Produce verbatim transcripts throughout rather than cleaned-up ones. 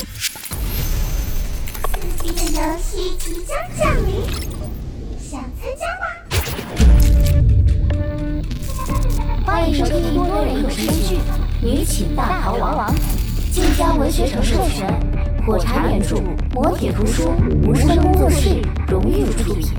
刺激的游戏即将降临，想参加吗？ 欢迎收听多人有声剧《女寝大逃亡》，晋江文学城授权，火柴原著，磨铁图书，无声工作室荣誉出品。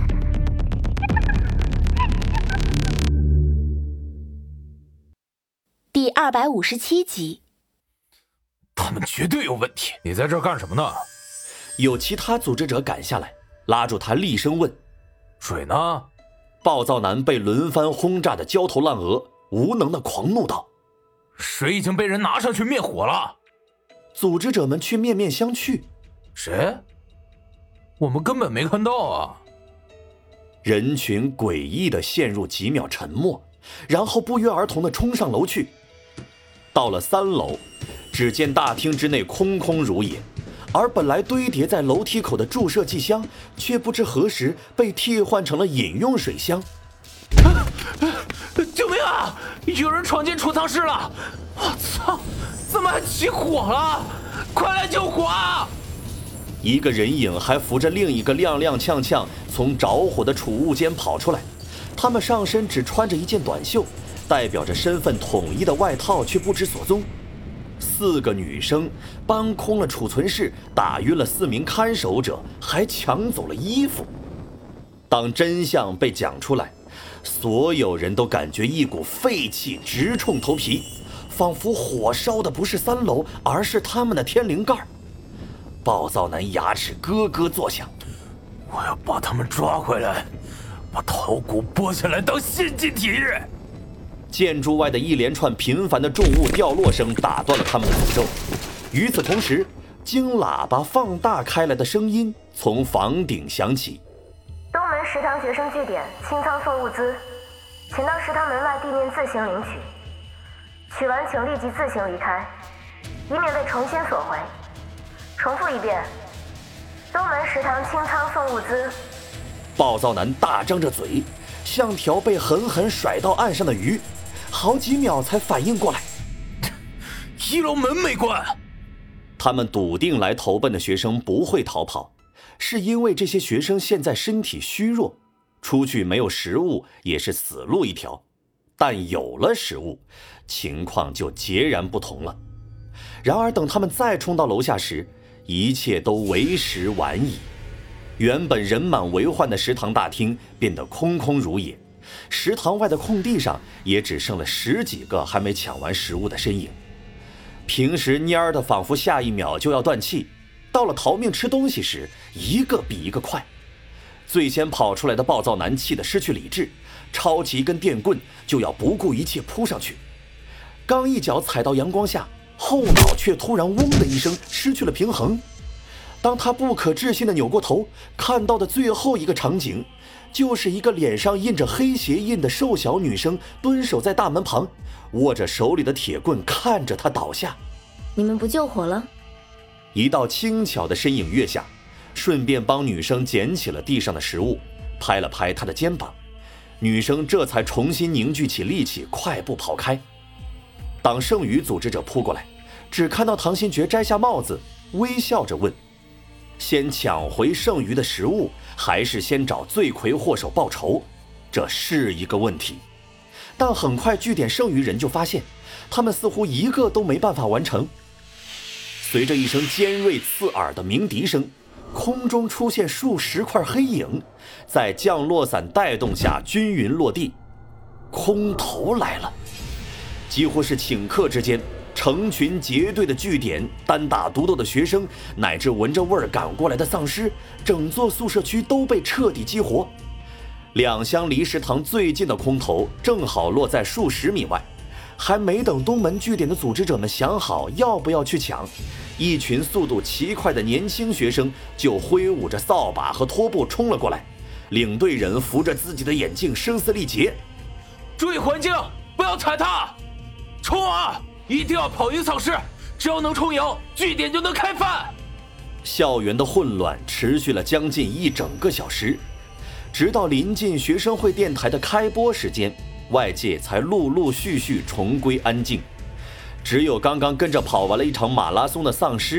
第二百五十七集。 他们绝对有问题！你在这儿干什么呢？ 有其他组织者赶下来，拉住他厉声问：“ 水呢？” 暴躁男被轮番轰炸的焦头烂额，无能的狂怒道：“ 水已经被人拿上去灭火了。” 组织者们却面面相觑：“ 谁？我们根本没看到啊！” 人群诡异地陷入几秒沉默，然后不约而同地冲上楼去。到了三楼，只见大厅之内空空如也，而本来堆叠在楼梯口的注射剂箱，却不知何时被替换成了饮用水箱。 啊、救命啊！有人闯进储藏室了！我操！怎么还起火了？快来救火啊！ 一个人影还扶着另一个踉踉跄跄从着火的储物间跑出来，他们上身只穿着一件短袖，代表着身份统一的外套却不知所踪。四个女生搬空了储存室，打晕了四名看守者，还抢走了衣服。当真相被讲出来，所有人都感觉一股废气直冲头皮，仿佛火烧的不是三楼，而是他们的天灵盖。暴躁男牙齿咯咯作响：“ 我要把他们抓回来，把头骨剥下来当献祭体日！” 建筑外的一连串频繁的重物掉落声打断了他们的诅咒。与此同时，经喇叭放大开来的声音从房顶响起：“ 东门食堂学生据点清仓送物资，请到食堂门外地面自行领取，取完请立即自行离开，以免被重新索回。重复一遍，东门食堂清仓送物资。” 暴躁男大张着嘴，像条被狠狠甩到岸上的鱼，好几秒才反应过来， 一楼门没关。 他们笃定来投奔的学生不会逃跑，是因为这些学生现在身体虚弱，出去没有食物也是死路一条，但有了食物，情况就截然不同了。然而等他们再冲到楼下时，一切都为时晚矣。原本人满为患的食堂大厅变得空空如也，食堂外的空地上也只剩了十几个还没抢完食物的身影。平时蔫儿的仿佛下一秒就要断气，到了逃命吃东西时，一个比一个快。最先跑出来的暴躁男气得失去理智，抄起一根电棍就要不顾一切扑上去。刚一脚踩到阳光下，后脑却突然嗡的一声失去了平衡。当他不可置信地扭过头，看到的最后一个场景，就是一个脸上印着黑鞋印的瘦小女生蹲守在大门旁，握着手里的铁棍看着他倒下。 “你们不救火了？” 一道轻巧的身影跃下，顺便帮女生捡起了地上的食物，拍了拍她的肩膀。女生这才重新凝聚起力气，快步跑开。当剩余组织者扑过来，只看到唐新觉摘下帽子，微笑着问：“先抢回剩余的食物，还是先找罪魁祸首报仇？这是一个问题。”但很快据点剩余人就发现，他们似乎一个都没办法完成。随着一声尖锐刺耳的鸣笛声，空中出现数十块黑影，在降落伞带动下均匀落地。空投来了！几乎是顷刻之间，成群结队的据点、单打独斗的学生，乃至闻着味儿赶过来的丧尸，整座宿舍区都被彻底激活。两厢离食堂最近的空投正好落在数十米外，还没等东门据点的组织者们想好要不要去抢，一群速度奇快的年轻学生就挥舞着扫把和拖布冲了过来。领队人扶着自己的眼镜，声嘶力竭：“ 注意环境，不要踩踏！冲啊！一定要跑赢丧尸，只要能冲赢，据点就能开饭！” 校园的混乱持续了将近一整个小时，直到临近学生会电台的开播时间，外界才陆陆续续重归安静。只有刚刚跟着跑完了一场马拉松的丧尸，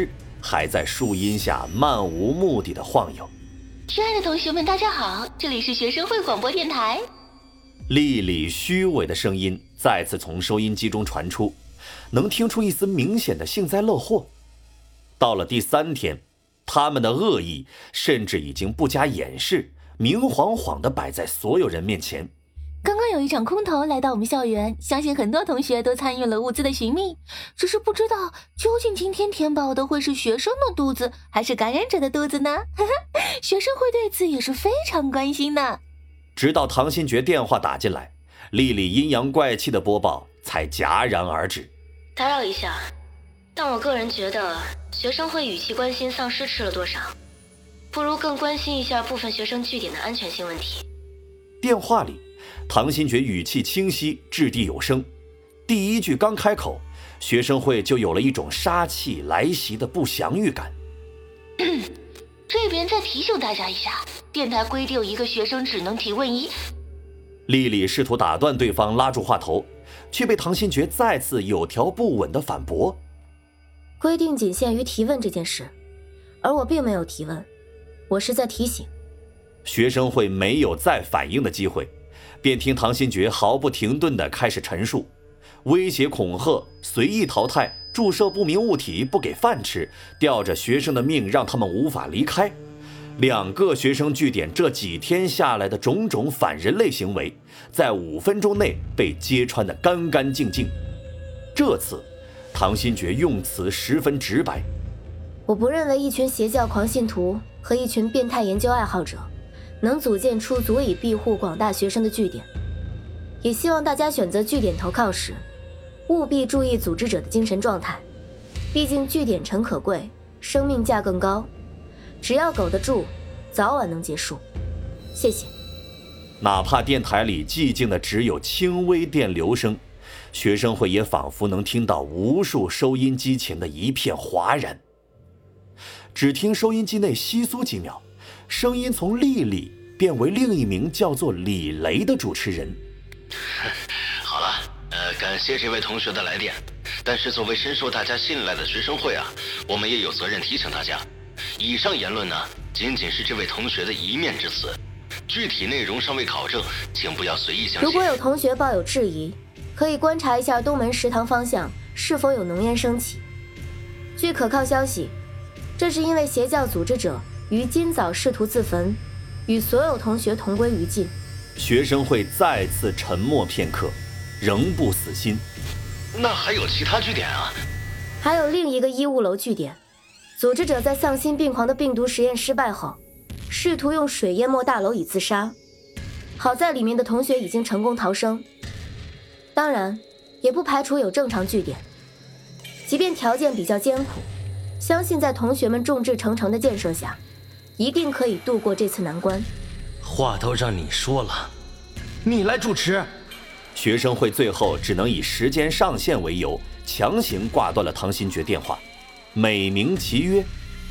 还在树荫下漫无目的的晃悠。 亲爱的同学们，大家好，这里是学生会广播电台。 丽丽虚伪的声音再次从收音机中传出，能听出一丝明显的幸灾乐祸。到了第三天，他们的恶意甚至已经不加掩饰，明晃晃地摆在所有人面前。 刚刚有一场空投来到我们校园，相信很多同学都参与了物资的寻觅，只是不知道究竟今天填饱的会是学生的肚子还是感染者的肚子呢？学生会对此也是非常关心的。 直到唐新觉电话打进来，丽丽阴阳怪气的播报才戛然而止。 打扰一下，但我个人觉得学生会与其关心丧尸吃了多少，不如更关心一下部分学生据点的安全性问题。 电话里唐新觉语气清晰，掷地有声。第一句刚开口，学生会就有了一种杀气来袭的不祥预感。 这边再提醒大家一下，电台规定一个学生只能提问一。 丽丽试图打断对方，拉住话头，却被唐新觉再次有条不紊地反驳。 规定仅限于提问这件事，而我并没有提问，我是在提醒。 学生会没有再反应的机会，便听唐新觉毫不停顿地开始陈述，威胁恐吓，随意淘汰，注射不明物体，不给饭吃，吊着学生的命让他们无法离开。两个学生据点这几天下来的种种反人类行为，在五分钟内被揭穿得干干净净。这次唐新觉用词十分直白， 我不认为一群邪教狂信徒和一群变态研究爱好者能组建出足以庇护广大学生的据点，也希望大家选择据点投靠时务必注意组织者的精神状态，毕竟据点诚可贵，生命价更高，只要苟得住，早晚能结束。谢谢。 哪怕电台里寂静的只有轻微电流声，学生会也仿佛能听到无数收音机前的一片哗然。只听收音机内窸窣几秒，声音从丽丽变为另一名叫做李雷的主持人。 好了，呃，感谢这位同学的来电，但是作为深受大家信赖的学生会啊，我们也有责任提醒大家，以上言论呢，仅仅是这位同学的一面之词，具体内容尚未考证，请不要随意相信。 如果有同学抱有质疑，可以观察一下东门食堂方向是否有浓烟升起。据可靠消息，这是因为邪教组织者于今早试图自焚，与所有同学同归于尽。 学生会再次沉默片刻，仍不死心。 那还有其他据点啊？ 还有另一个医务楼据点，组织者在丧心病狂的病毒实验失败后，试图用水淹没大楼以自杀。好在里面的同学已经成功逃生，当然也不排除有正常据点。即便条件比较艰苦，相信在同学们众志成城的建设下，一定可以度过这次难关。 话都让你说了，你来主持。 学生会最后只能以时间上限为由，强行挂断了唐新觉电话，美名其曰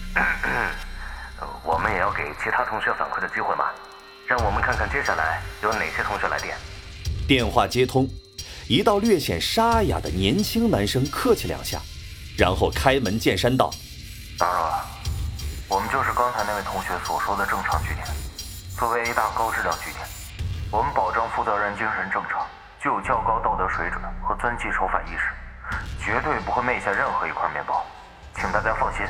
我们也要给其他同学反馈的机会嘛，让我们看看接下来有哪些同学来电。 电话接通，一道略显沙哑的年轻男生客气两下，然后开门见山道： 打扰了，我们就是刚才那位同学所说的正常据点。作为 A 大高质量据点，我们保证负责人精神正常，具有较高道德水准和遵纪守法意识，绝对不会昧下任何一块面包，请大家放心。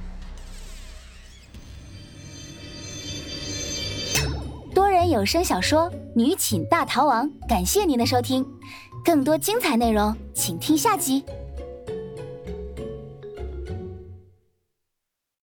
多人有声小说《女寝大逃亡》，感谢您的收听，更多精彩内容请听下集。